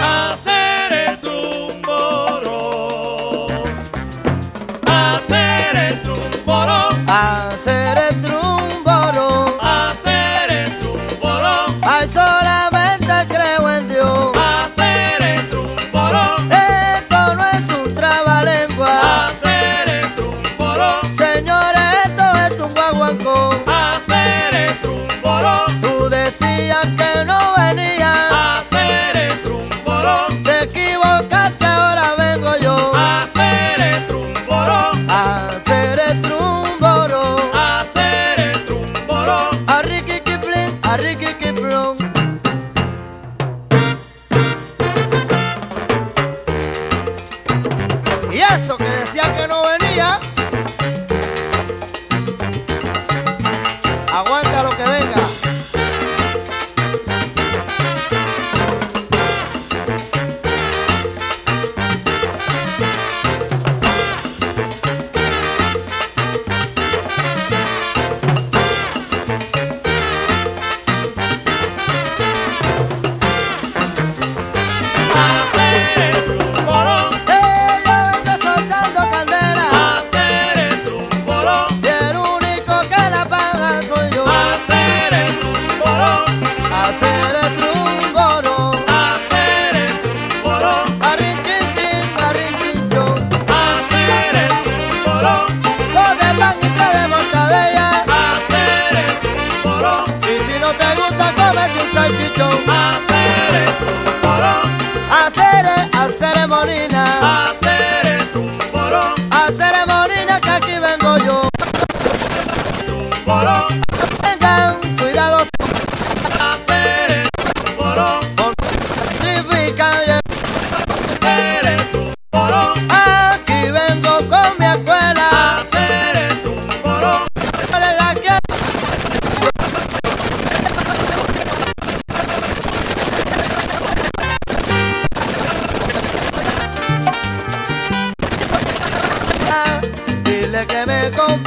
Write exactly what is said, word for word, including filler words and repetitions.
hacer el trumborón, hacer el trumborón, hacer el trumborón, hacer el trumborón, ay, solamente creo en Dios. hacer el trumborón, Esto no es un trabalengua, hacer el trumborón, señores, esto es un guaguancó. hacer el trumborón, Tú decías que no venía, hacer el trumborón, te equivocaste, ahora vengo yo. hacer el trumborón, Hacer el trumborón, hacer el trumborón. a Ricky Kipling, a Ricky Kipling. Y eso que decía que no venía, aguanta lo que venga. Hacer el trumborón, Ella vengo soltando candela, hacer el trumborón, y el único que la paga soy yo. hacer el trumborón, Hacer el trumborón, hacer el trumborón, a rinquintín, a rinquinchón. hacer el trumborón, Dos de pan y tres de mortadella, hacer el trumborón, y si no te gusta comerte un salchichón. hacer el trumborón, Hacer, hacer molina, hacer el trumborón, hacer molina que aquí vengo yo. trumborón, Vengan, cuidado, hacer el trumborón, trifican. hacer el trumborón, Aquí vengo con mi escuela, hacer el trumborón, para la que dile que me compre